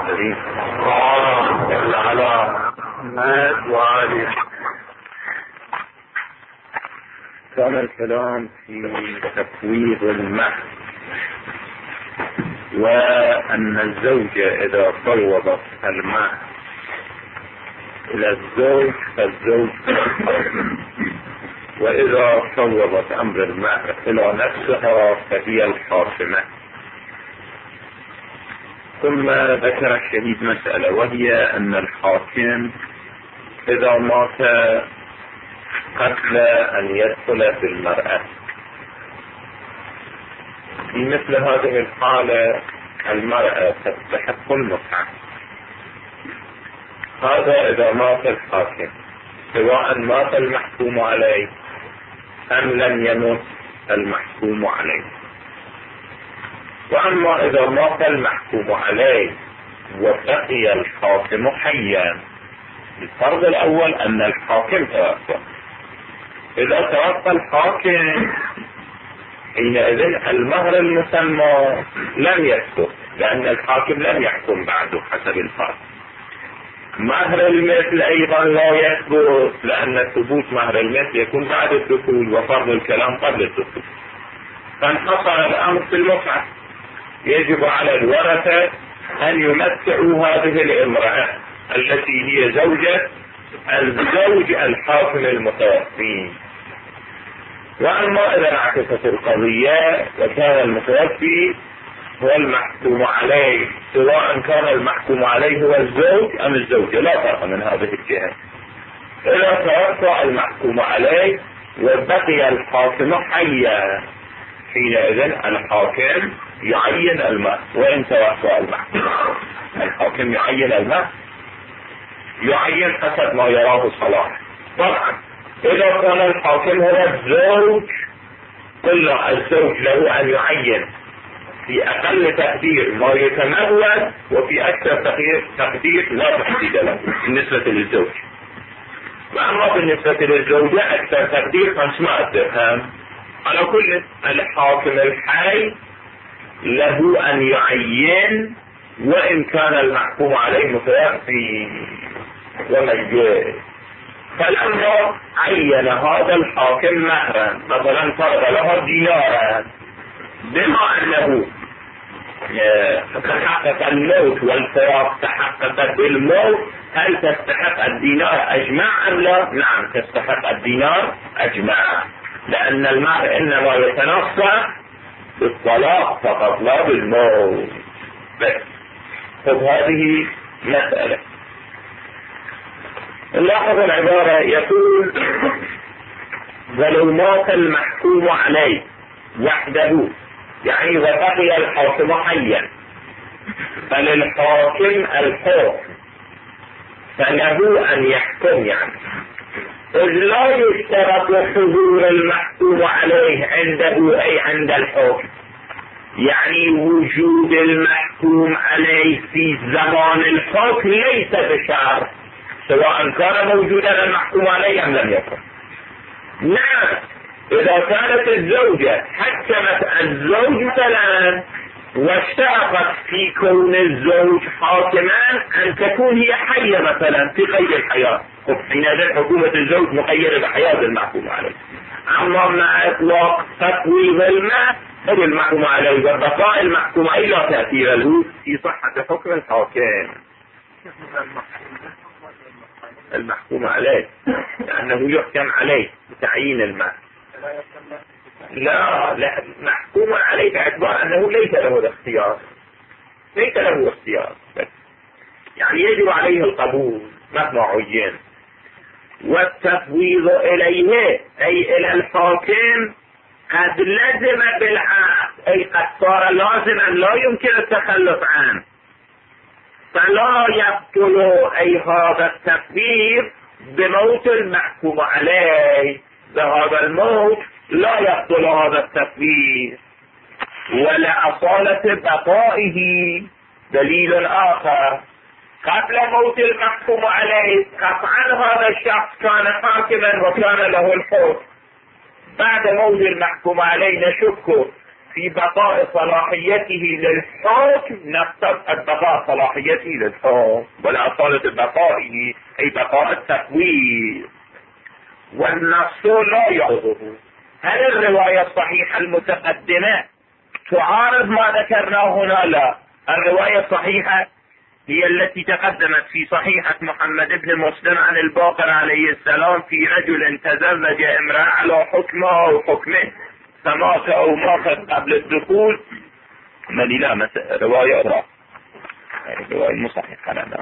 الكريم على وآله. كان الكلام في تفويض المهر، وأن الزوجة إذا فوضت المهر إلى الزوج فالزوج وإذا فوضت أمر المهر إلى نفسها فهي الحاكمة. ثم ذكر الشهيد مسألة، وهي أن الحاكم إذا مات قبل أن يدخل بالمرأة، في مثل هذه الحالة المرأة تستحق المتعة. هذا إذا مات الحاكم، سواء مات المحكوم عليه أم لم يمت المحكوم عليه. وأما إذا مات المحكوم عليه وبقي الحاكم حيا، الفرض الأول أن الحاكم توفى. إذا توفى الحاكم حينئذ المهر المسمى لم يسقط، لأن الحاكم لم يحكم بعده حسب الفرض. مهر المثل أيضا لا يثبت، لأن ثبوت مهر المثل يكون بعد الدخول، وفرض الكلام قبل الدخول. فانحصر الأمر في المتعة. يجب على الورثة أن يمتعوا هذه الامرأة التي هي زوجة الزوج الحاكم المتوفي. وأما إذا انعكست القضية وكان المتوفي هو المحكوم عليه، سواء كان المحكوم عليه هو الزوج أم الزوجة، لا فرق من هذه الجهة. إذا توفى المحكوم عليه وبقي الحاكم حيا، حينئذ الحاكم يعين المهر. وإن توفى المحكوم الحاكم يعين المهر، يعين حسب ما يراه صلاح. طبعا إذا كان الحاكم هو الزوج، قلنا الزوج له أن يعين في أقل تقدير ما يتمول، وفي أكثر تقدير لا تحديد له بالنسبة للزوج. وأما بالنسبة للزوجة أكثر تقدير 500 درهم. على كل الحاكم الحي له أن يعين، وإن كان المحكوم عليه متوفي وميت. فلما عين هذا الحاكم مهرا، مثلا فرض لها دينارا، بما أنه تحقق الموت والفراق تحقق بالموت، هل تستحق الدينار أجمع أم لا؟ نعم تستحق الدينار أجمع، لأن المهر إنما يتنصف بالطلاق فقط لا بالموت بس. هذه مسألة. نلاحظ العبارة، يقول ولو مات المحكوم عليه وحده، يعني وبقي الحاكم حيا، فللحاكم الحكم، فله أن يحكم. يعني إذ لا يشترط حضور المحكوم عليه عنده أي عند الحكم، يعني وجود المحكوم عليه في زمان الحكم ليس بشرط، سواء كان موجودا المحكوم عليه أم لم يكن. نعم إذا كانت الزوجة حكمت الزوج مثلا واشترطت في كون الزوج حاكما أن تكون هي حية مثلا في قيد الحياة، حينئذ حكومة الزوج مقيدة بحياة المحكوم عليه. أما مع إطلاق تفويض المال المحكوم عليه وبقاء المحكوم عليه لا تأثير له في صحة حكم الحاكم المحكوم عليه، لأنه يحكم عليه بتعيين المال. لا محكوم عليه باعتبار أنه ليس له الاختيار، ليس له اختيار، يعني يجب عليه القبول مهما عين. والتفويض إليه أي إلى الحاكم قد لزم بالعقد، أي قد صار لازما لا يمكن التخلف عنه، فلا يبطل أي هذا التفويض بموت المحكوم عليه. بهذا الموت لا يبطل هذا التفويض. ولأصالة بقائه دليل آخر، قبل موت المحكوم عليه قطعا هذا الشخص كان حاكما وكان له الحكم، بعد موت المحكوم عليه نشك في بقاء صلاحيته للحكم نقصد بقاء صلاحيته للحكم، ولا أصالة بقائه أي بقاء التفويض، والنص لا يعرضه. هل الرواية الصحيحة المتقدمة تعارض ما ذكرناه هنا؟ لا، الرواية الصحيحة هي التي تقدمت في صحيحة محمد بن مسلم عن الباقر عليه السلام في رجل تزوج امرأة على حكمه أو حكمه فمات أو ماتت قبل الدخول. مالي لا رواية أخرى، رواية مصحيحة لنا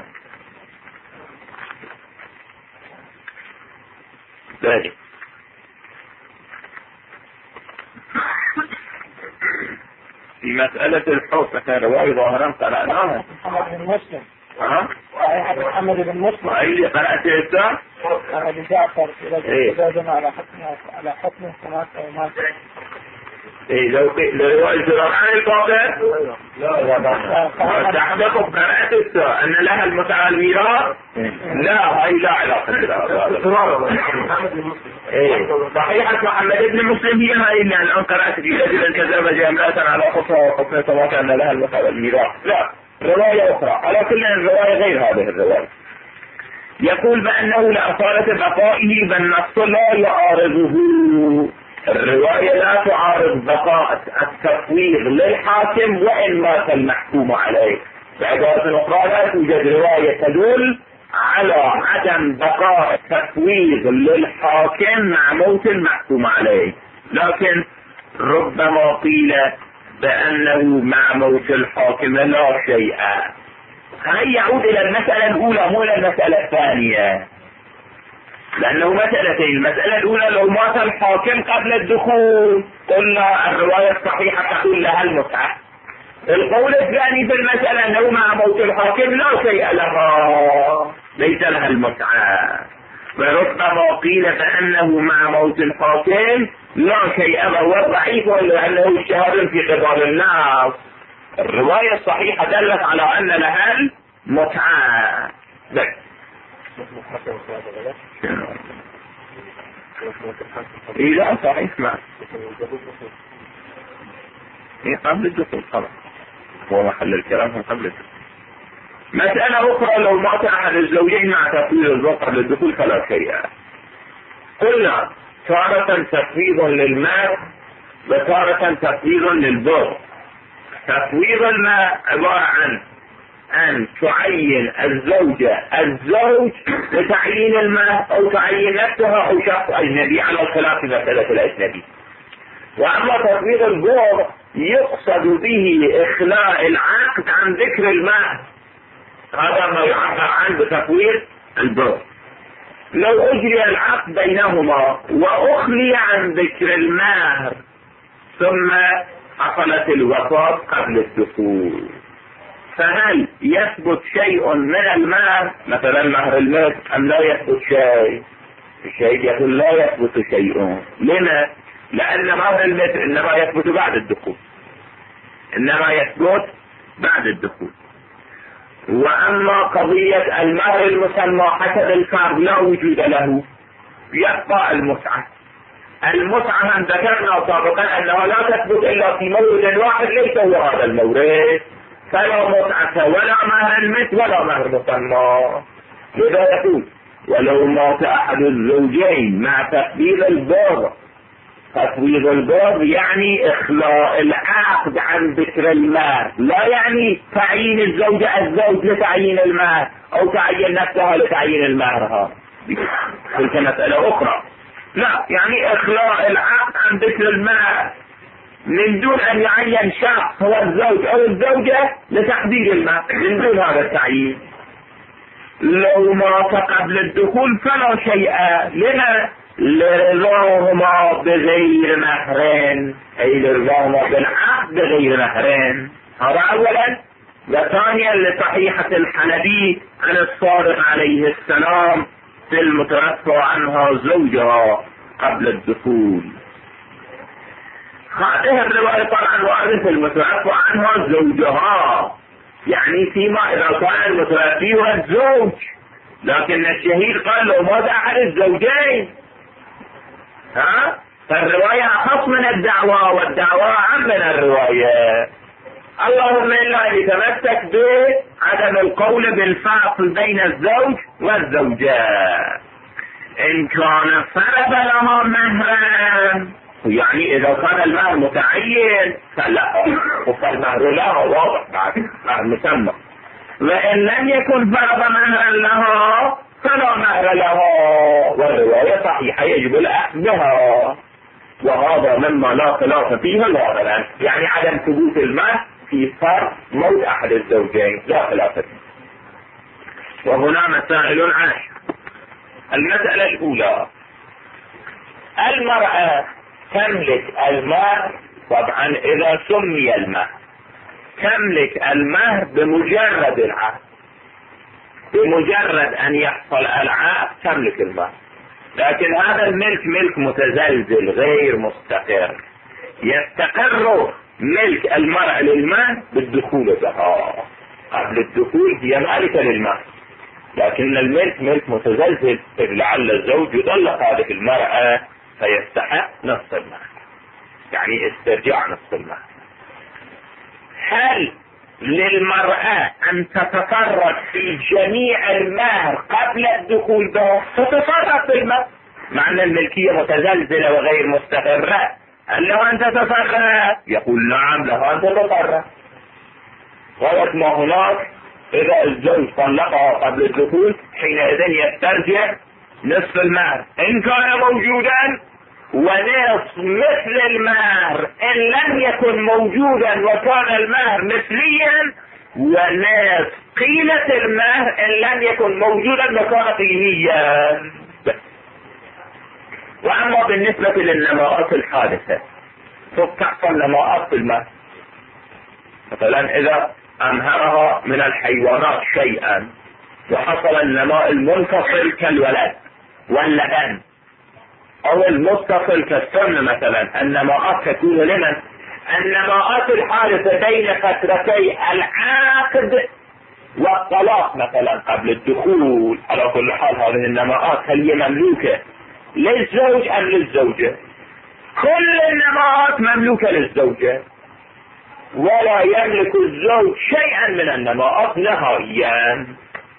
ذلك. في مسألة الحكم كان رواية ظاهرا قرأناها محمد بن مسلم. محمد بن مسلم أي قرأت إنت؟ أبي جعفر إذا جمع على حكمه سمعت أو مات. إيه لو رواية عن الباقر لا تحدث قرأت إنت أن لها المتعة الميراث؟ لا، هاي لا علاقة إيه صحيحة محمد بن مسلم هي هاي اللي الآن قرأت في رجل تزوج امرأة على حكمها وحكمها سواء كان لها المتعة الميراث. لا، رواية أخرى. على كل الرواية غير هذه الرواية. يقول بأنه لأصالة بقائه بالنص لا يعارضه. الرواية لا تعارض بقاء التفويض للحاكم وإن مات المحكوم عليه. بعبارة أخرى لا توجد رواية تدل على عدم بقاء التفويض للحاكم مع موت المحكوم عليه، لكن ربما قيل بأنه مع موت الحاكم لا شيء. هل يعود إلى المسألة الأولى مو إلى المسألة الثانية؟ لأنه مسألتين. المسألة الأولى لو مات الحاكم قبل الدخول قلنا الرواية الصحيحة تقول لها المتعة. القول الثاني في المسألة أنه مع موت الحاكم لا شيء لها، ليس لها المتعة. وربما قيل بأنه مع موت الحاكم لا شيء له، والضعيف لأنه اشتهار في قبال الناس. الرواية الصحيحة دلت على أن لها المتعة. لا صحيح ما قبل الدخول خلاص، هو محل الكلام من قبل الدخول. مسألة أخرى لو مات أحد الزوجين مع تفويض الزوج قبل الدخول فلا شيء. قلنا تارة تفويض للمال وتارة تفويض للبر. تفويض المال عبارة عن أن تعين الزوجة الزوج لتعيين المال أو تعيين نفسها أو شخص أجنبي على خلاف مسألة الأجنبي. وأما تفويض البر يقصد به إخلاء العقد عن ذكر المال، هذا ما يعبر عنه بتفويض البر. لو أجري العقد بينهما وأخلي عن ذكر المهر ثم حصلت الوفاة قبل الدخول، فهل يثبت شيء من المهر مثلا مهر المثل أم لا يثبت شيء؟ الشيء يقول لا يثبت شيء. لما؟ لأن مهر المثل إنما يثبت بعد الدخول، إنما يثبت بعد الدخول. وأما قضية المهر المسمى حسب الفرض لا وجود له، يبقى المتعة. المتعة ذكرنا سابقا أنها لا تثبت إلا في مورد واحد ليس هو هذا المورد، فلا متعة ولا مهر المثل ولا مهر مسمى. لذا يقول ولو مات أحد الزوجين مع تفويض البر. تفويض البر يعني إخلاء العقد عن ذكر المال، لا يعني تعيين الزوجة الزوج لتعيين المال أو تعيين نفسها لتعيين المهر، تلك مسألة أخرى. لا، يعني إخلاء العقد عن ذكر المال من دون أن يعين شخص هو الزوج أو الزوجة لتحديد المال، من دون هذا التعيين. لو مات قبل الدخول فلا شيء. لما؟ لرضاهما بغير مهرين، أي لرضاهما بالعقد بغير مهرين. هذا أولا. وثانيا لصحيحة الحنبي عن الصادق عليه السلام في المتوفى عنها زوجها قبل الدخول. هذه الرواية طبعا واردة في المتوفى عنها زوجها، يعني فيما إذا كان المتوفي هو الزوج، لكن الشهيد قال لو مات أحد الزوجين فالرواية أخص من الدعوة والدعوة أعم من الرواية. اللهم إلا أن يتمسك بعدم القول بالفاصل بين الزوج والزوجة. إن كان فرض لها مهرا، يعني إذا كان المهر متعين فلا، فالمهر لها واضح بعد مهر مسمى. وإن لم يكن فرض مهرا لها فلا مهر لها، والرواية صحيحة يجب الأخذ بها، وهذا مما لا خلاف فيه الغالب، يعني عدم ثبوت المهر في فرض موت أحد الزوجين لا خلاف فيه. وهنا مسائل 10. المسألة الأولى: المرأة تملك المهر، طبعا إذا سمي المهر، تملك المهر بمجرد العقد، بمجرد أن يحصل العقد تملك المهر. لكن هذا الملك ملك متزلزل غير مستقر، يستقر ملك المرأة للمهر بالدخول بها. قبل الدخول هي مالكة للمهر، لكن الملك ملك متزلزل، إذ لعل الزوج يطلق هذه المرأة فيستحق نصف المهر، يعني استرجاع نصف المهر. هل للمرأة أن تتصرف في جميع المهر قبل الدخول به؟ تتصرف في المهر، مع أن الملكية متزلزلة وغير مستقرة. هل له أن تتصرف؟ يقول نعم له أن تتصرف. غاية ما هناك إذا الزوج طلقها قبل الدخول حينئذ يسترجع نصف المهر إن كان موجودا، ونصف مثل المهر إن لم يكن موجودا وكان المهر مثليا، ونصف قيمة المهر إن لم يكن موجودا وكان قيميا. وأما بالنسبة للنماءات الحادثة تحصل نماءات في المهر، مثلا إذا أمهرها من الحيوانات شيئا وحصل النماء المنفصل كالولد واللبن، أو المتصل كالسن مثلا، النماءات تكون لمن؟ النماءات الحادثة بين فترتي العقد والطلاق مثلا قبل الدخول. على كل حال هذه النماءات هل هي مملوكة للزوج أم للزوجة؟ كل النماءات مملوكة للزوجة، ولا يملك الزوج شيئا من النماءات نهائيا.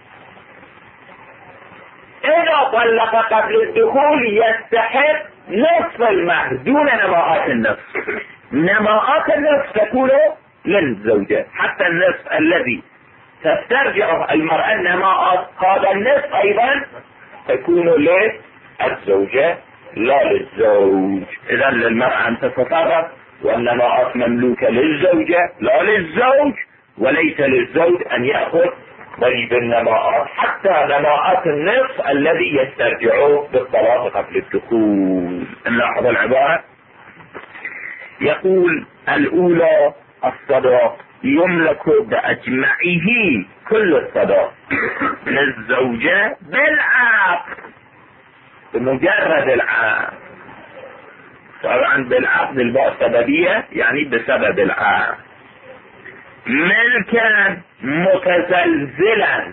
إذا طلق قبل الدخول يستحق نصف المهر دون نماءات النصف. نماءات النصف تكون للزوجة، حتى النصف الذي تسترجع المرأة النماءات هذا النصف أيضا تكون للزوجة لا للزوج. إذا للمرأة أن تتصرف، والنماءات مملوكة للزوجة لا للزوج، وليس للزوج أن يأخذ ضريب النماءات حتى نماءات النصف الذي يسترجعه بالطلاق قبل الدخول. نلاحظ العبارة، يقول الأولى: الصداق يملك بأجمعه كل الصداق للزوجة بالعقد، بمجرد العقد. طبعا بالعقد الباء سببية، يعني بسبب العقد. ملكا متزلزلا،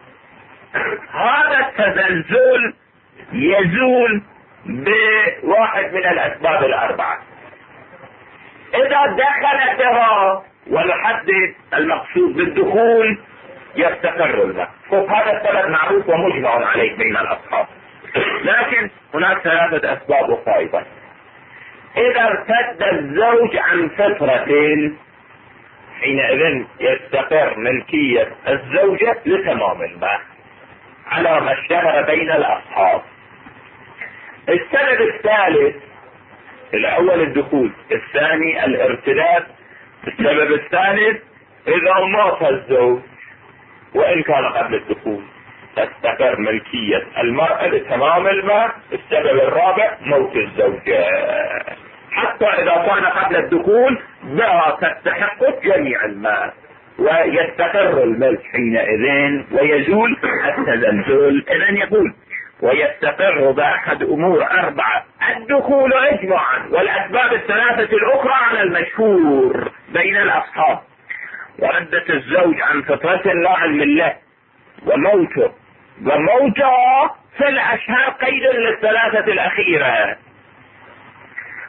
هذا التزلزل يزول بواحد من الأسباب الأربعة. إذا دخل بها، ونحدد المقصود بالدخول، يستقر المهر. هذا السبب معروف ومجمع عليه بين الأصحاب، لكن هناك 3 أسباب أخرى أيضا. إذا ارتد الزوج عن فترة حينئذ يستقر ملكية الزوجة لتمام المهر على ما اشتهر بين الأصحاب. السبب الثالث، الأول الدخول، الثاني الارتداد. السبب الثالث إذا مات الزوج وإن كان قبل الدخول تستقر ملكية المرأة لتمام المهر. السبب الرابع موت الزوجة، حتى إذا كان قبل الدخول بها تستحق جميع المال ويستقر الملك حينئذ ويزول التزلزل. إذن يقول ويستقر بأحد أمور 4: الدخول إجماعا، والأسباب ال3 الأخرى على المشهور بين الأصحاب: وردة الزوج عن فترة لا علم له، وموته في الأشهر قيد لل3 الأخيرة.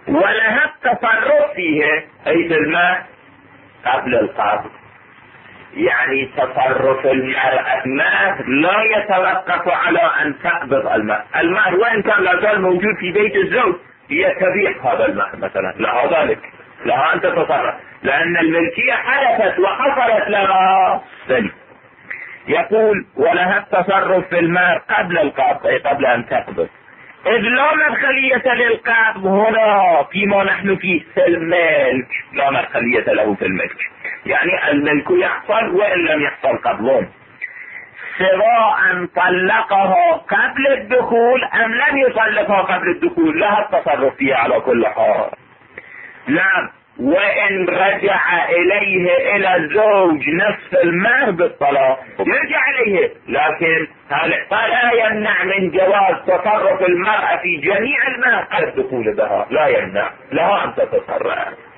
ولها التصرف فيه أي في الماء قبل القبض. يعني تصرف المرأة لا يتوقف على أن تقبض الماء. الماء وإن كان لا زال موجود في بيت الزوج هي تبيع هذا الماء مثلا، لها ذلك، لها أن تتصرف لأن الملكية حدثت وحصلت لها سلب. يقول ولها التصرف في المال قبل القبض أي قبل أن تقبض، إذ لا مدخلية للقبض هنا فيما نحن فيه في الملك، لا مدخلية له في الملك، يعني الملك يحصل وإن لم يحصل قبض، سواء طلقها قبل الدخول أم لم يطلقها قبل الدخول لها التصرف فيها على كل حال. نعم، وإن رجع إليه إلى الزوج نصف المهر بالطلاق يرجع إليه، لكن هذا لا يمنع من جواز تصرف المرأة في جميع المهر قبل الدخول بها، لا يمنع لها أن تتصرف.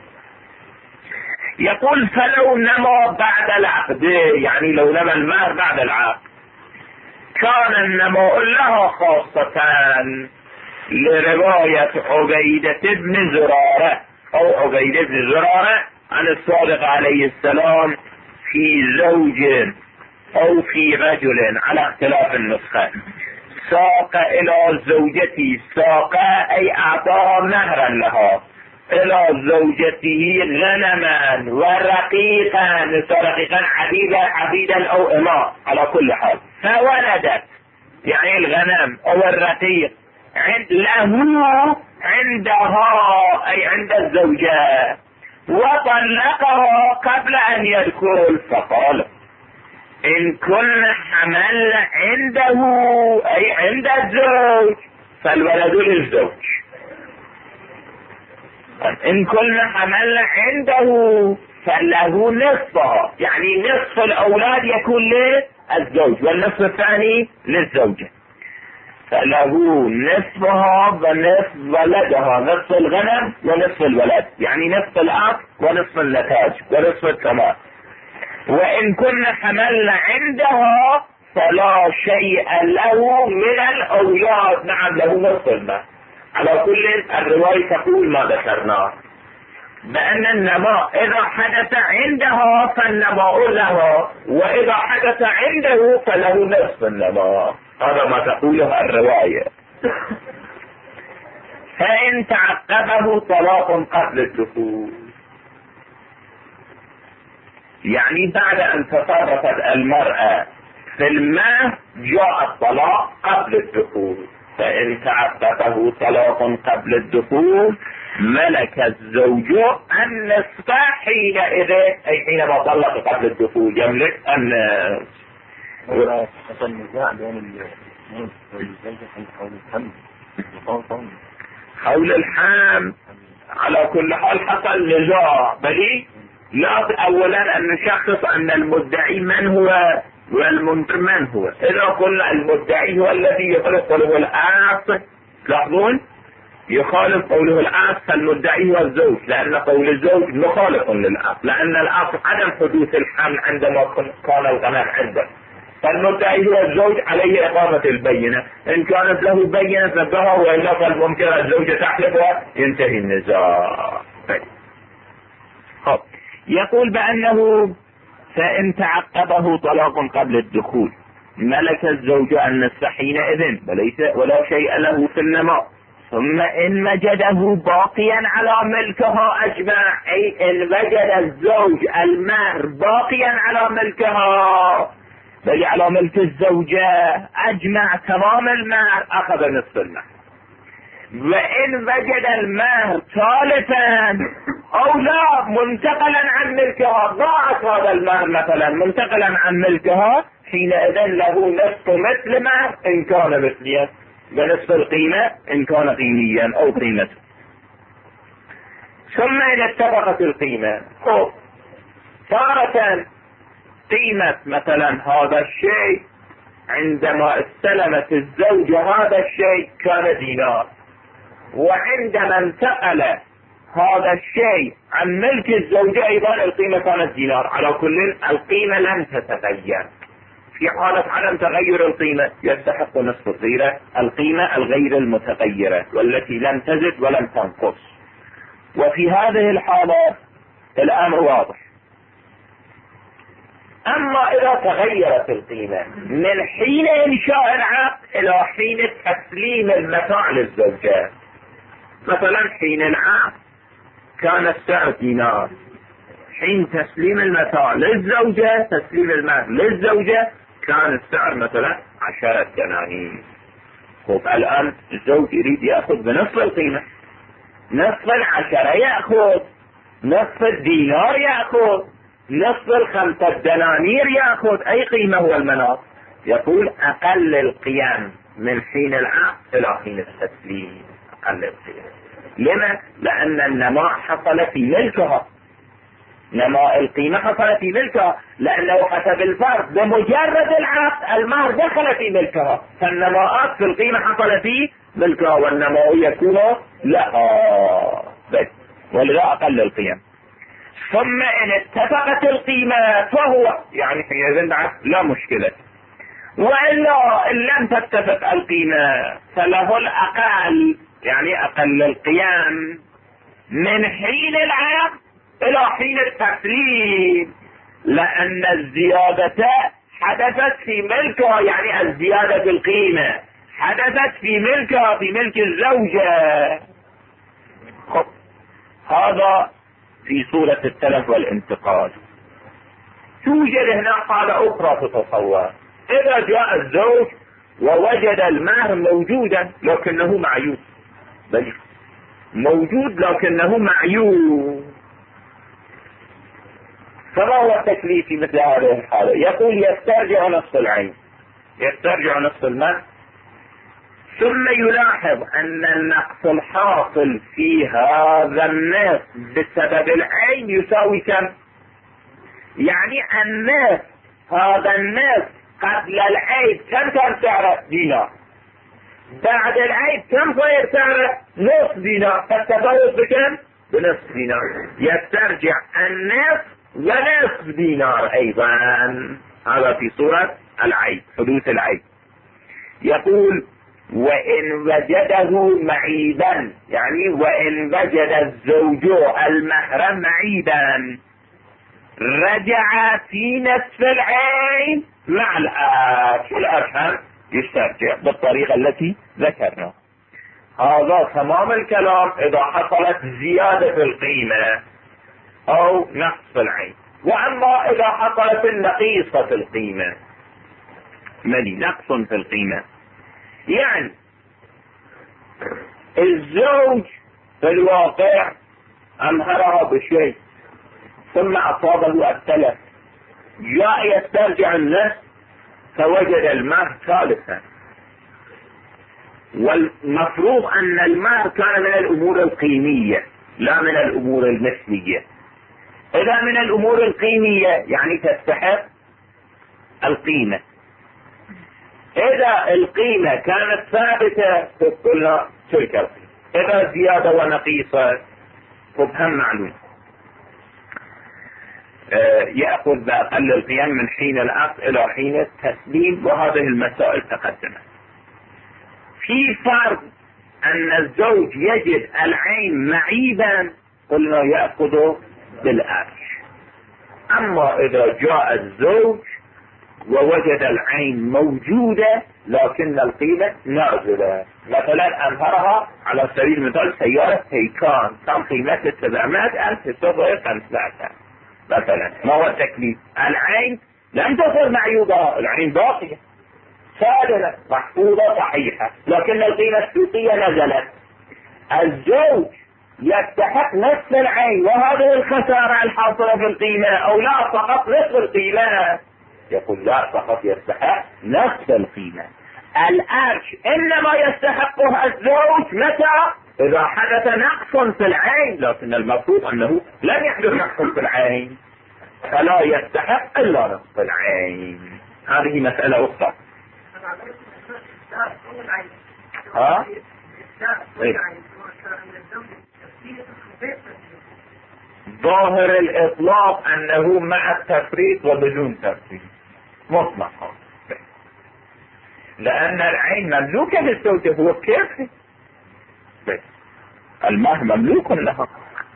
يقول فلو نما بعد العقد، يعني لو نما المهر بعد العقد كان النماء لها خاصة لرواية عبيدة بن زرارة أو عبيدة بن زرارة عن الصادق عليه السلام في زوج أو في رجل على اختلاف النسخة، ساق إلى زوجته، ساق أي أعطاها مهرا لها، إلى زوجته غنما ورقيقا، رقيقا عبيدا أو إماء على كل حال، فولدت، يعني الغنم أو الرقيق له عندها أي عند الزوجة، وطلقها قبل أن يدخل، فقال إن كن حمل عنده أي عند الزوج فالولد للزوج، إن كن حمل عنده فله نصفها، يعني نصف الأولاد يكون للزوج والنصف الثاني للزوجة، فله نصفها ونصف ولدها، نصف الغنم ونصف الولد، يعني نصف الأب ونصف النتاج ونصف الثمار. وإن كن حمل عندها فلا شيء له من الأولاد، نعم له نصف المال. على كل الرواية تقول ما ذكرناه بأن النماء إذا حدث عندها فالنماء لها، وإذا حدث عنده فله نصف النماء، هذا ما تقوله الرواية. فإن تعقبه طلاق قبل الدخول، يعني بعد أن تصرفت المرأة في الماء جاء الطلاق قبل الدخول، فإن تعقبه طلاق قبل الدخول ملك الزوج النصف حينئذ، أي حينما طلق قبل الدخول يملك النصف. حصل نزاع بين الزوجة حول الحمل، حول الحمل على كل حال حصل نزاع، بل لا أولا أن نشخص أن المدعي من هو والمنكر من هو. إذا قلنا المدعي هو الذي يخالف قوله الأصل، تلاحظون يخالف قوله الأصل، فالمدعي هو الزوج، لأن قول الزوج مخالف للأصل، لأن الأصل عدم حدوث الحمل عندما كان الغنم عنده، فالمدعي هو الزوج عليه إقامة البينة، إن كانت له بينة نبهها، وإلا فالممكن الزوجة تحلفها ينتهي النزاع. يقول بأنه فإن تعقبه طلاق قبل الدخول ملك الزوج النصف حينئذ ولا شيء له في النماء، ثم إن وجده باقيا على ملكها أجمع، أي إن وجد الزوج المهر باقيا على ملكها بل على ملك الزوجة أجمع تمام المهر أخذ نصف المهر. وإن وجد المهر ثالثا أو لا منتقلا عن ملكها، ضاعت هذا المهر مثلا منتقلا عن ملكها، حينئذ له نصف مثل مهر إن كان مثليا، ونصف القيمة إن كان قيميا أو قيمته. ثم إذا اتفقت القيمة، تارة قيمة مثلا هذا الشيء عندما استلمت الزوجة هذا الشيء كان دينار، وعندما انتقل هذا الشيء عن ملك الزوجة أيضا القيمة كانت دينار. على كل القيمة لم تتغير، في حالة عدم تغير القيمة يستحق نصف القيمة الغير المتغيرة والتي لم تزد ولم تنقص. وفي هذه الحالة الأمر واضح. أما إذا تغيرت القيمة من حين إنشاء العقد إلى حين تسليم المتاع للزوجة، مثلا حين العقد كان السعر دينار، حين تسليم المتاع للزوجة، تسليم المال للزوجة، كان السعر مثلا 10 دنانير. خب الآن الزوج يريد يأخذ بنصف القيمة، نصف 10 يأخذ، نصف الدينار يأخذ، نصف 5 دنانير يأخذ، أي قيمة هو المناط؟ يقول أقل القيم من حين العقد إلى حين التسليم، أقل القيم. لما؟ لأن النماء حصل في ملكها، نماء القيمة حصل في ملكها، لأنه حسب الفرق بمجرد العقد المهر دخل في ملكها، فالنماءات في القيمة حصل في ملكها، والنماء يكون لها بس، ولذا أقل القيم. ثم إن اتفقت القيمة فهو يعني حينئذ لا مشكلة، وإلا إن لم تتفق القيمة فله الأقل، يعني أقل القيم من حين العقد إلى حين التسليم، لأن الزيادة حدثت في ملكها، يعني الزيادة في القيمة حدثت في ملكها، في ملك الزوجة. هذا في صورة التلف والانتقال. توجد هنا حالة أخرى تتصور، إذا جاء الزوج ووجد المهر موجودا لكنه معيوب، بل موجود لكنه معيوب، فما هو التكليف في مثل هذه الحالة؟ يقول يسترجع نصف العين، يسترجع نصف المال، ثم يلاحظ أن النقص الحاصل في هذا النصف بسبب العين يساوي كم؟ يعني النصف، هذا النصف قبل العيب كم كان سعره؟ دينار، بعد العيب كم صير سعره؟ نصف دينار، فالتفاوت بكم؟ بنصف دينار. يسترجع النصف ونصف دينار أيضا، هذا في صورة العيب، حدوث العيب. يقول وإن وجده معيبا، يعني وإن وجد الزوج المهر معيبا رجع في نصف العين مع الآرش، الآرش هم يسترجع بالطريقة التي ذكرنا. هذا تمام الكلام إذا حصلت زيادة في القيمة أو نقص في العين. وأما إذا حصلت النقيصة في القيمة، نقص في القيمة، يعني الزوج في الواقع أمهرها بشيء ثم أصابه التلف، جاء يسترجع النصف فوجد المهر ثالثا، والمفروض أن المهر كان من الأمور القيمية لا من الأمور المثلية. إذا من الأمور القيمية يعني تستحق القيمة، إذا القيمة كانت ثابتة فقلنا تلك القيمة، إذا زيادة ونقيصة فهم معلوم، يأخذ بأقل القيم من حين العقد إلى حين التسليم، وهذه المسائل تقدمت. في فرق أن الزوج يجد العين معيبا قلنا يأخذه بالأرش. أما إذا جاء الزوج ووجد العين موجودة لكن القيمة نازلة، مثلا أمهرها على سبيل المثال سيارة هيكان كان قيمتها 700,000 تساوي 500,000 مثلا، ما هو التكليف؟ العين لم تصل معيوبة، العين باقية سالمة محفوظة صحيحة، لكن القيمة السوقية نزلت. الزوج يستحق نصف العين وهذه الخسارة الحاصلة في القيمة، أو لا فقط نصف القيمة؟ يقول لا، فقط يستحق نصف القيمة. الأرش إنما يستحقها الزوج متى؟ إذا حدث نقص في العين، لكن المفروض أنه لم يحدث نقص في العين فلا يستحق إلا نصف العين. هذه مسألة أخرى. ها؟ إيه؟ ظاهر الإطلاق أنه مع التفريط وبدون تفريط مطلقا، لأن العين مملوكة للزوجة، هو كيف المهر مملوك لها،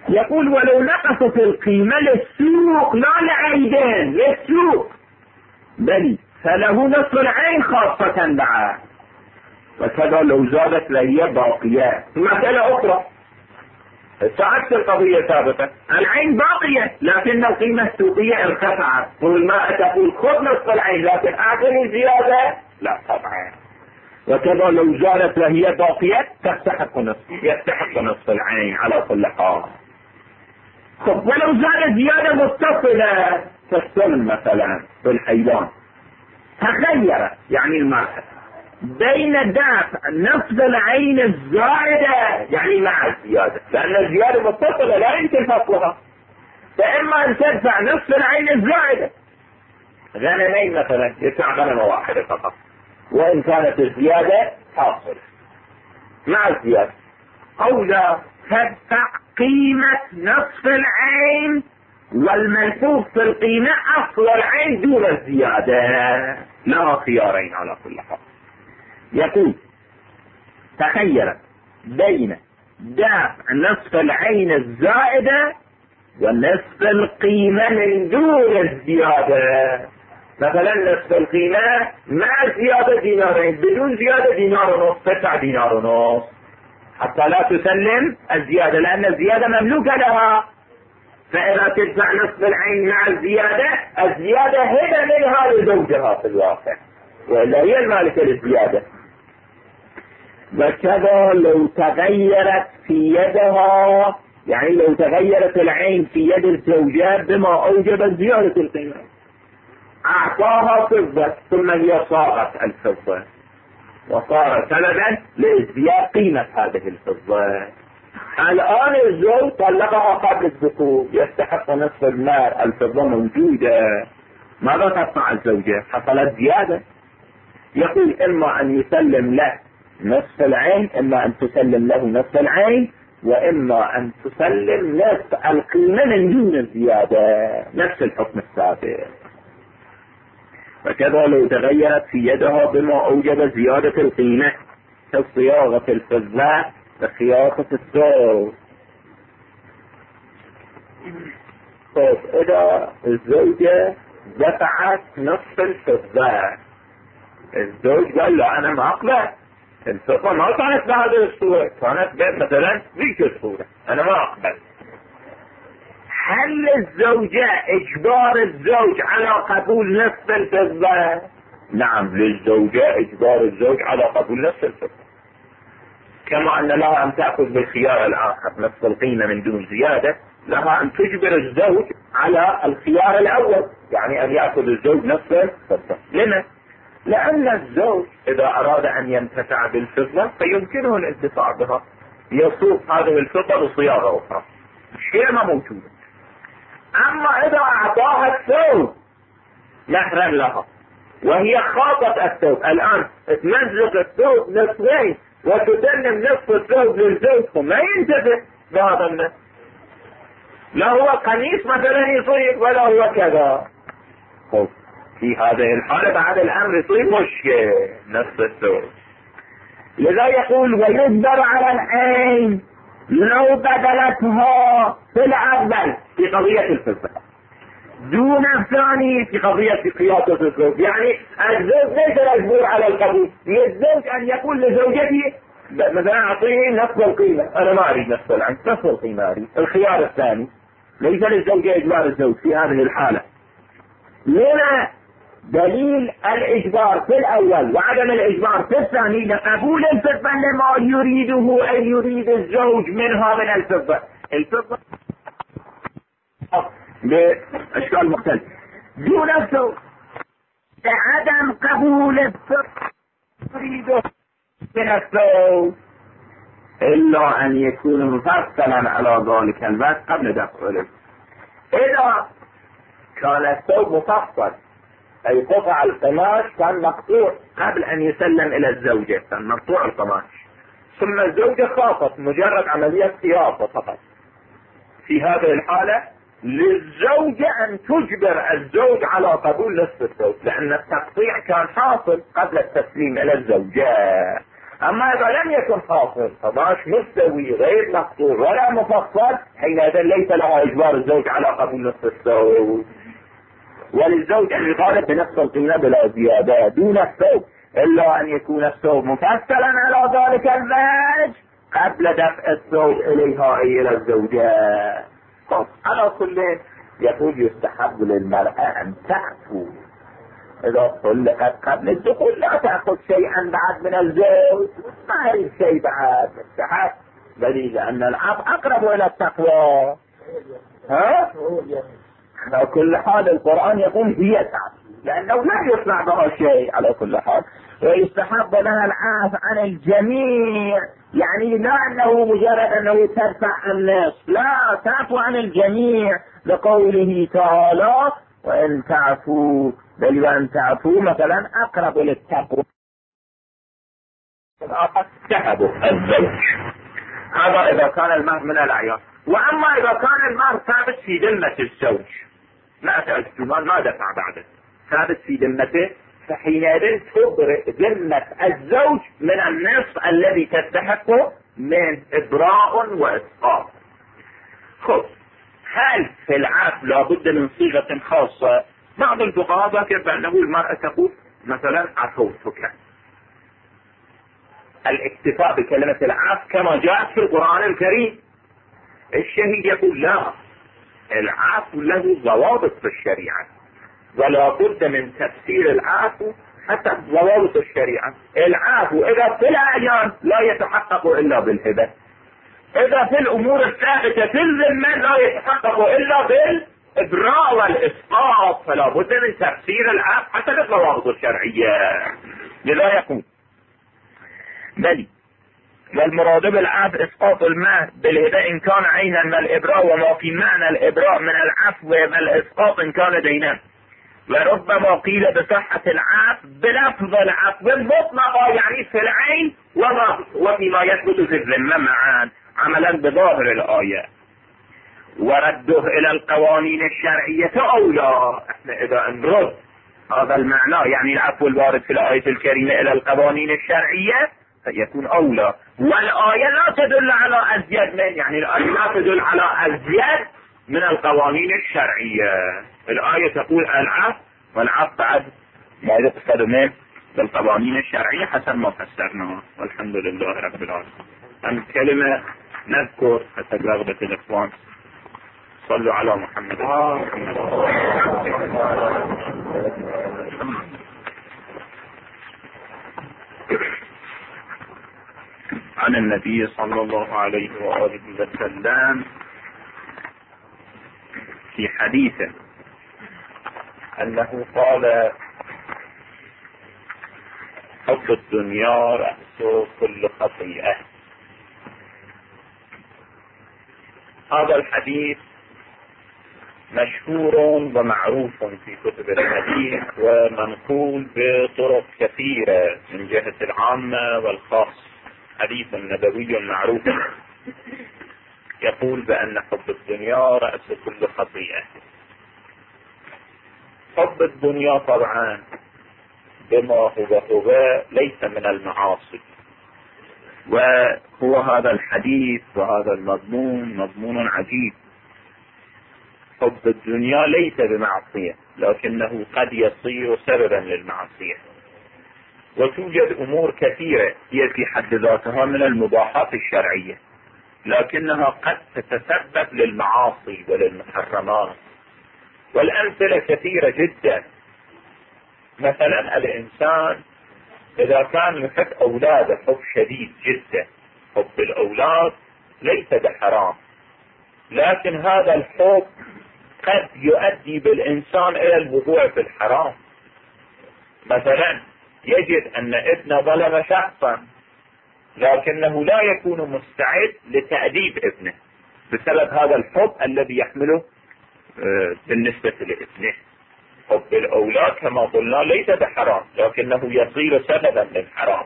يقول ولو نقصت القيمة للسوق لا لعيدين للسوق بل فله نصف العين خاصة بعد، وكذا لو زادت لهي باقية. مسألة أخرى عكس القضية ثابتة، العين باقية لكن القيمة السوقية ارتفعت، كل ما تقول خذ نصف العين لكن أعطني زيادة لا طبعا. وكذا لو زادت لهي باقية يستحق نصف العين على كل حال. ولو زادت زيادة متصلة كالسلم مثلا في الحيوان تخير يعني المرأة بين دافع نصف العين الزائدة يعني مع الزيادة، لأن الزيادة متصلة لا يمكن فصلها، فإما أن تدفع نصف العين الزائدة غنمين مثلا يدفع غنمة واحدة فقط، وإن كانت الزيادة حاصلة مع الزيادة، أو لا تدفع قيمة نصف العين والملفوف في القيمة أصل العين دون الزيادة، لا خيارين على كل حال. يقول تخير بين دافع نصف العين الزائدة ونصف القيمة من دون الزيادة، مثلا نصف القيمة مع الزيادة دينارين، بدون زيادة دينار ونص، 9 دينار ونص، حتى لا تسلم الزيادة لأن الزيادة مملوكة لها، فإذا تدفع نصف العين مع الزيادة هبة منها لزوجها في الواقع، وإلا هي المالكة للزيادة. وكذا لو تغيرت في يدها، يعني لو تغيرت العين في يد الزوجة بما أوجب زيادة القيمة، أعطاها فضة ثم هي صارت الفضة وصار سببا لازدياد قيمة هذه الفضة. الآن الزوج طلقها قبل الدخول يستحق نصف المال، الفضة موجودة، ماذا تصنع الزوجة؟ حصلت زيادة. يقول إما أن يسلم له نصف العين، إما أن تسلم له نصف العين، وإما أن تسلم نصف القيمة من دون الزيادة، نفس الحكم السابق. وكذا لو تغيرت في يدها بما أوجب زيادة القيمة كصياغة الفضة وخياطة الثوب. طيب إذا الزوجة دفعت نصف الفضة، الزوج قال له أنا ما أقبل، الفضة ما كانت بهذه الصورة، كانت مثلا ذيك الصورة، أنا ما أقبل. هل الزوجة إجبار الزوج على قبول نصف الفضة؟ نعم، للزوجة إجبار الزوج على قبول نصف الفضة، كما أن لها أن تأخذ بالخيار الآخر نصف القيمة من دون زيادة، لها أن تجبر الزوج على الخيار الأول، يعني أن يأخذ الزوج نصف الفضة. لما؟ لأن الزوج إذا أراد أن ينتفع بالفضة فيمكنه الانتفاع بها، يصوغ هذه الفضة بصياغة أخرى، شيء ما موجود. أما إذا أعطاها الثوب مهرا لها وهي خاطت الثوب، الآن تمزق الثوب نصفين وتسلم نصف الثوب للزوج، ما ينتفع بهذا النصف، لا هو قميص مثلا يصير ولا هو كذا. في هذه الحالة بعد الأمر يصير مشكلة نصف الثوب. لذا يقول ويجبر على العين لو بدلتها في الأول في قضية الفضة دون الثاني في قضية قياسة الثوب، يعني الزوج ليس مجبور على القبول، للزوج أن يقول لزوجته مثلا أعطيني نصف القيمة، أنا ما أريد نصف العين، نصف القيمة أريد. الخيار الثاني ليس للزوجة إجبار الزوج في هذه الحالة. لما؟ دليل الإجبار في الأول وعدم الإجبار في الثاني لقبول الفضة لما يريده أن يريد الزوج منها من الفضة. الفضة بأشكال مختلفة دون الزوج لعدم قبول الفضة يريده من الزوج، إلا أن يكون مفصلا على ذلك البحث قبل دخوله. إذا كان الثوب مفصل أي قطع القماش كان مقطوع قبل أن يسلم إلى الزوجة، كان مقطوع القماش، ثم الزوجة خاطت مجرد عملية خياطة فقط، في هذه الحالة للزوجة أن تجبر الزوج على قبول نصف الثوب، لأن التقطيع كان حاصل قبل التسليم إلى الزوجة، اما اذا لم يكن حاصل فماش مستوي غير مقصور ولا مفصل، حينئذ ليس له اجبار الزوج على قبول نصف الثوب. وللزوج ان يطالب بنصف القيمه بلا زياده دون الثوب، الا ان يكون الثوب مفصلا على ذلك الزوج قبل دفع الثوب اليها اي الى الزوجه. على كل يقول يستحب للمرأة ان تعفو اذا طلقت قبل الدخول، لا تأخذ شيئا بعد من الزوج، ما هي شيء بعد مستحب، دليل لان العفو اقرب الى التقوى. ها؟ على كل حال القرآن يقول هي تعفو لانه لم يسمع بها شيء. على كل حال ويستحب لها العفو عن الجميع، يعني لا انه مجرد انه تدفع النصف، لا، تعفو عن الجميع لقوله تعالى وان تعفوا، بل وان تعفوا مثلا اقرب للتقوى. تهب الزوج، هذا اذا كان المهر من الاعيان. واما اذا كان المهر ثابت في ذمة الزوج، ما سألت المال ما دفع بعده، ثابت في ذمته، فحينئذ تبرئ ذمة الزوج من النصف الذي تستحقه من إبراء وإسقاط. خب، هل في العفو لابد من صيغة خاصة؟ بعض الفقهاء ذكر بأنه المرأة تقول مثلا عفوتك، الاكتفاء بكلمة العفو كما جاءت في القرآن الكريم. الشهيد يقول لا، العفو له ضوابط في الشريعة، ولا بد من تفسير العفو حسب ضوابط الشريعة. العفو إذا في الأعيان لا يتحقق إلا بالهبة، إذا في الأمور الثابتة في الذمة لا يتحقق إلا بالإبراء والإسقاط، فلا بد من تفسير العفو حسب الضوابط الشرعية. لذا يقول بل والمراد بالعفو اسقاط المهر بالهبة ان كان عينا من الابراء، وما في معنى الابراء من العفو والاسقاط ان كان دينا. وربما قيل بصحة العفو بلفظ العفو مطلقا، يعني في العين وفيما يثبت في الذمة معا، عملا بظاهر الآية. ورده الى القوانين الشرعية اولى، احنا اذا نرد هذا المعنى يعني العفو الوارد في الآية الكريمة الى القوانين الشرعية يكون أولى. والآية لا تدل على أزيد من، يعني الآية لا تدل على أزيد من القوانين الشرعية. الآية تقول العفو، والعفو بعد ما يقصد من بالقوانين الشرعية حسب ما فسرناه. والحمد لله رب العالمين. أم كلمة نذكر حسب رغبة الإخوان. صلوا على محمد. عن النبي صلى الله عليه وآله وسلم في حديثه أنه قال حب الدنيا رأس كل خطيئة. هذا الحديث مشهور ومعروف في كتب الحديث ومنقول بطرق كثيرة من جهة العامة والخاص. حديث نبوي معروف يقول بأن حب الدنيا رأس كل خطيئة. حب الدنيا طبعا بما هو ليس من المعاصي، وهو هذا الحديث وهذا المضمون مضمون عجيب. حب الدنيا ليس بمعصية، لكنه قد يصير سببا للمعصية. وتوجد أمور كثيرة هي في حد ذاتها من المباحات الشرعية، لكنها قد تتسبب للمعاصي وللمحرمات. والأمثلة كثيرة جدا. مثلا الإنسان إذا كان يحب أولاده حب شديد جدا، حب الأولاد ليس بحرام، لكن هذا الحب قد يؤدي بالإنسان إلى الوقوع في الحرام. مثلا يجد أن ابنه ظلم شخصا، لكنه لا يكون مستعد لتأديب ابنه بسبب هذا الحب الذي يحمله بالنسبة لابنه. حب الأولاد كما قلنا ليس بحرام، لكنه يصير سببا للحرام.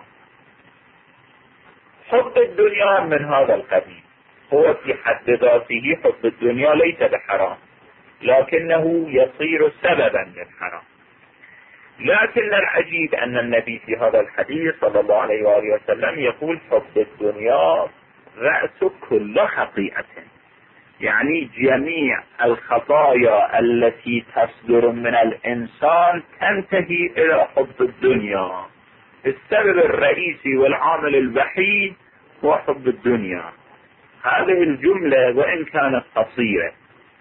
حب الدنيا من هذا القبيل، هو في حد ذاته حب الدنيا ليس بحرام، لكنه يصير سببا للحرام. لكن العجيب أن النبي في هذا الحديث صلى الله عليه وآله وسلم يقول حب الدنيا رأس كل خطيئة، يعني جميع الخطايا التي تصدر من الإنسان تنتهي إلى حب الدنيا. السبب الرئيسي والعامل الوحيد هو حب الدنيا. هذه الجملة وإن كانت قصيرة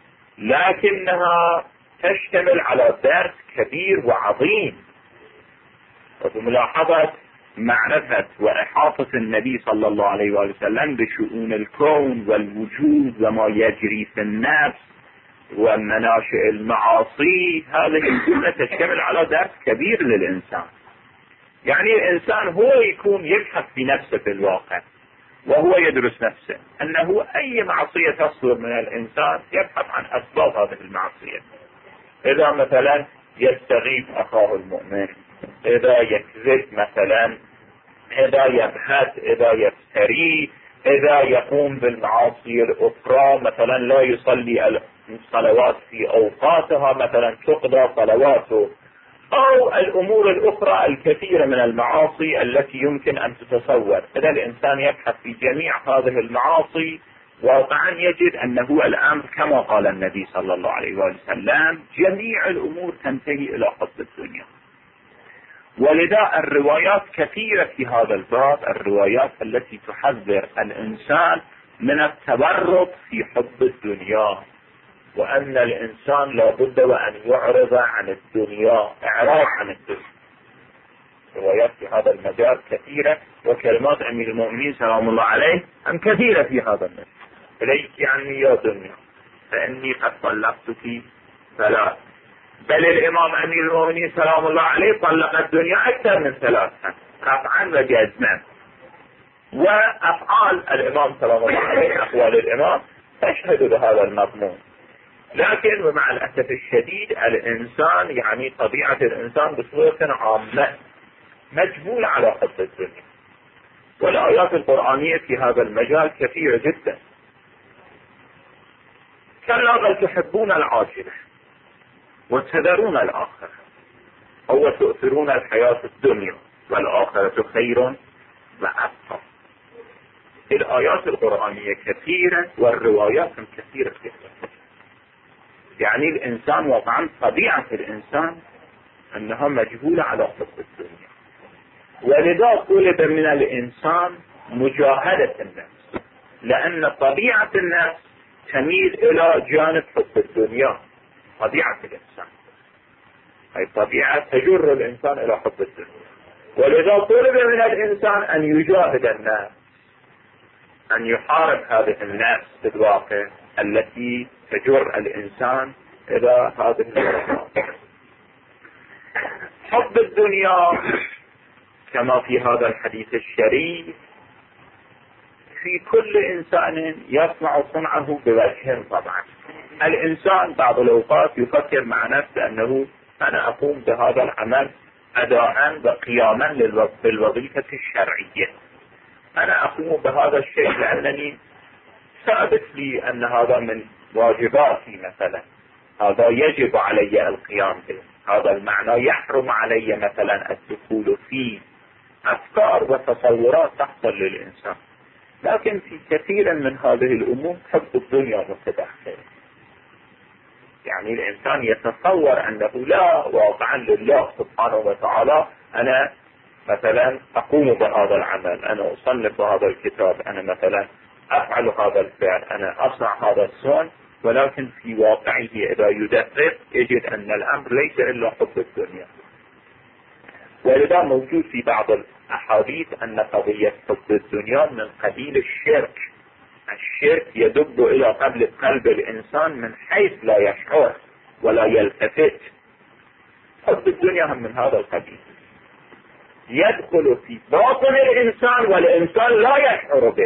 لكنها تشتمل على درس كبير وعظيم، وبملاحظة معرفة وإحاطة النبي صلى الله عليه وسلم بشؤون الكون والوجود وما يجري في النفس ومناشئ المعاصي، هذه الجملة تشتمل على درس كبير للإنسان. يعني الإنسان هو يكون يبحث في نفسه في الواقع وهو يدرس نفسه، أنه أي معصية تصدر من الإنسان يبحث عن أسباب هذه المعصية. إذا مثلا يستغيث أخاه المؤمن، إذا يكذب مثلا، إذا يبحث، إذا يفتري، إذا يقوم بالمعاصي الأخرى، مثلا لا يصلي الصلوات في أوقاتها، مثلا تقضى صلواته، أو الأمور الأخرى الكثيرة من المعاصي التي يمكن أن تتصور. إذا الإنسان يبحث في جميع هذه المعاصي واقعا يجد أنه الأمر كما قال النبي صلى الله عليه وسلم جميع الأمور تنتهي إلى حب الدنيا. ولذا الروايات كثيرة في هذا الباب، الروايات التي تحذر الإنسان من التورط في حب الدنيا، وأن الإنسان لابد وأن يعرض عن الدنيا، إعراض عن الدنيا. روايات في هذا المجال كثيرة، وكلمات أمير المؤمنين سلام الله عليه هم كثيرة في هذا المجال. إليك يعني يا دنيا فإني قد طلقتك ثلاث، بل الإمام أمير المؤمنين سلام الله عليه طلق الدنيا أكثر من ثلاثة قطعا وجزما. وأفعال الإمام سلام الله عليه، أقوال الإمام تشهد بهذا المضمون. لكن ومع الأسف الشديد الإنسان، يعني طبيعة الإنسان بصورة عامة مجبول على حب الدنيا، والآيات القرآنية في هذا المجال كثيرة جدا. كلا بل تحبون العاجلة وتذرون الآخرة، أو تؤثرون الحياة الدنيا والآخرة خير وأبقى. الآيات القرآنية كثيرة والروايات كثيرة جدا. يعني الإنسان واقعا طبيعة الإنسان أنها مجبولة على حب الدنيا، ولذا طلب من الإنسان مجاهدة النفس، لأن طبيعة النفس تميل إلى جانب حب الدنيا. طبيعة الإنسان أي طبيعة تجر الإنسان إلى حب الدنيا، ولذا طلب من الإنسان أن يجاهد النفس، أن يحارب هذه النفس في الواقع التي تجر الإنسان إلى هذه الأمور. حب الدنيا كما في هذا الحديث الشريف في كل إنسان يصنع صنعه بوجه. طبعا الإنسان بعض الأوقات يفكر مع نفسه أنه أنا أقوم بهذا العمل أداء وقياما بالوظيفة الشرعية، أنا أقوم بهذا الشيء لأنني ثابت لي أن هذا من واجباتي، مثلا هذا يجب علي القيام به، هذا المعنى يحرم علي مثلا الدخول فيه. أفكار وتصورات تحصل للإنسان، لكن في كثير من هذه الأمور حب الدنيا متدخل. يعني الإنسان يتصور أنه لا، واقعا لله سبحانه وتعالى أنا مثلا أقوم بهذا العمل، أنا أصنف هذا الكتاب، أنا مثلا أفعل هذا الفعل، أنا أصنع هذا الصنع، ولكن في واقعه إذا يدقق يجد أن الأمر ليس إلا حب الدنيا. ولذا موجود في بعض الأحاديث أن قضية حب الدنيا من قبيل الشرك. الشرك يدب إلى قلب الإنسان من حيث لا يشعر ولا يلتفت. حب الدنيا هم من هذا القبيل، يدخل في باطن الإنسان والإنسان لا يشعر به.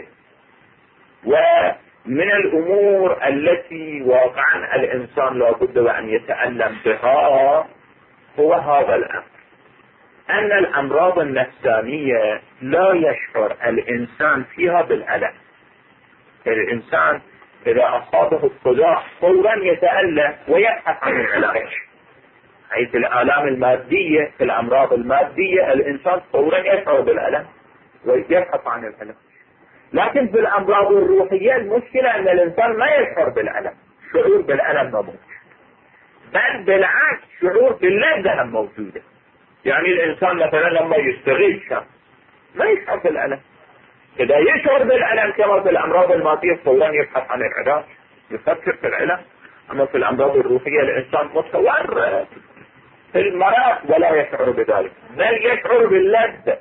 ومن الأمور التي واقعا الإنسان لا بد وأن يتألم بها هو هذا الأمر، أن الأمراض النفسانية لا يشعر الإنسان فيها بالألم. الإنسان إذا أصابه الصداع فورا يتألم ويبحث عن العلاج، حيث الآلام المادية في الأمراض المادية الإنسان فورا يشعر بالألم ويبحث عن الألم. لكن في الأمراض الروحية المشكلة أن الإنسان ما يشعر بالألم، شعور بالألم ما موجود، بل بالعكس شعور باللذة موجودة. يعني الإنسان مثلا لما يستغل شخص ما يشعر بالألم، إذا يشعر بالألم كما في الأمراض المادية فورا يبحث عن العلاج، يفكر في العلاج. أما في الأمراض الروحية الإنسان متورط في المرض ولا يشعر بذلك، بل يشعر باللذة.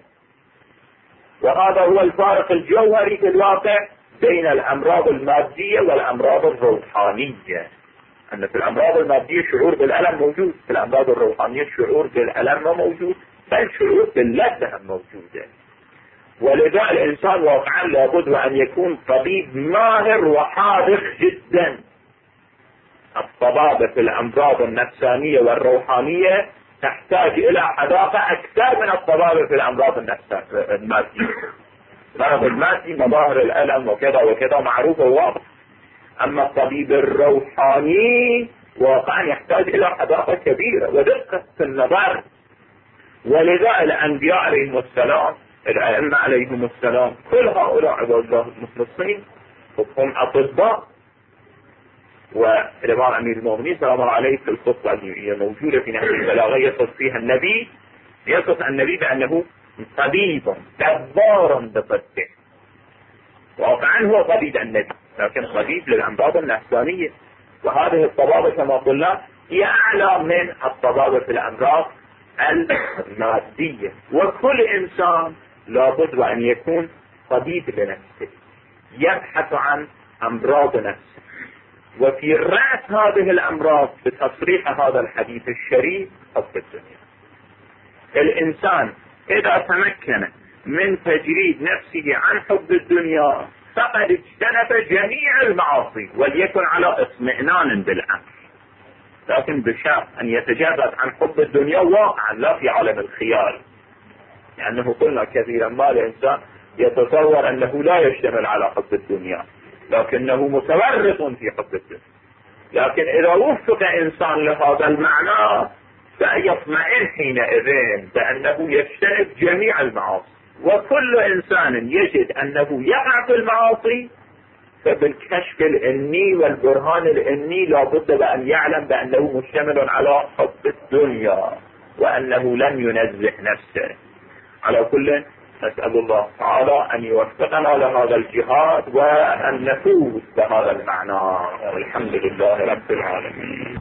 وهذا هو الفارق الجوهري في الواقع بين الأمراض المادية والأمراض الروحانية. أن في الأمراض المادية شعور بالألم موجود، في الأمراض الروحانية شعور بالألم ما موجود، بل شعور باللذة موجودة. ولذا الإنسان واقعا لابد أن يكون طبيب ماهر وحاذق جدا. الطبابة في الأمراض النفسانية والروحانية تحتاج إلى حذاقة أكثر من الطبابة في الأمراض المادية. المرض المادي مظاهر الألم وكذا وكذا معروفة وواضحة، أما الطبيب الروحاني واقعا يحتاج إلى حذاقة كبيرة ودقة في النظر. ولذا الأنبياء عليهم السلام، الأئمة عليهم السلام، كل هؤلاء عباد الله المخلصين هم أطباء. والإمام أمير المؤمنين سلام الله عليه في الخطبة اللي موجودة في نهج البلاغة يصف فيها النبي، يصف النبي بأنه طبيب جبار بطبه. واقعا هو طبيب النبي، لكن طبيب للأمراض النفسانية. وهذه الطبابة كما قلنا هي أعلى من الطبابة في الأمراض المادية. وكل إنسان لابد أن يكون طبيب لنفسه، يبحث عن أمراض نفسه. وفي رأس هذه الأمراض بتصريح هذا الحديث الشريف حب الدنيا. الإنسان إذا تمكن من تجريد نفسه عن حب الدنيا فقد اجتنب جميع المعاصي، وليكن على اطمئنان بالأمر. لكن بشرط أن يتجرد عن حب الدنيا واقعا لا في عالم الخيال، لأنه قلنا كثيرا ما الإنسان يتصور أنه لا يشتمل على حب الدنيا، لكنه متورط في حب الدنيا. لكن إذا وفق إنسان لهذا المعنى سيطمئن حينئذ بأنه يجتنب جميع المعاصي. وكل إنسان يجد أنه يقع في المعاصي فبالكشف الإني والبرهان الإني لابد بأن يعلم بأنه مشتمل على حب الدنيا وأنه لن ينزه نفسه. على كل نسأل الله تعالى أن يوفقنا لهذا الجهاد وأن نفوز بهذا المعنى. والحمد لله رب العالمين.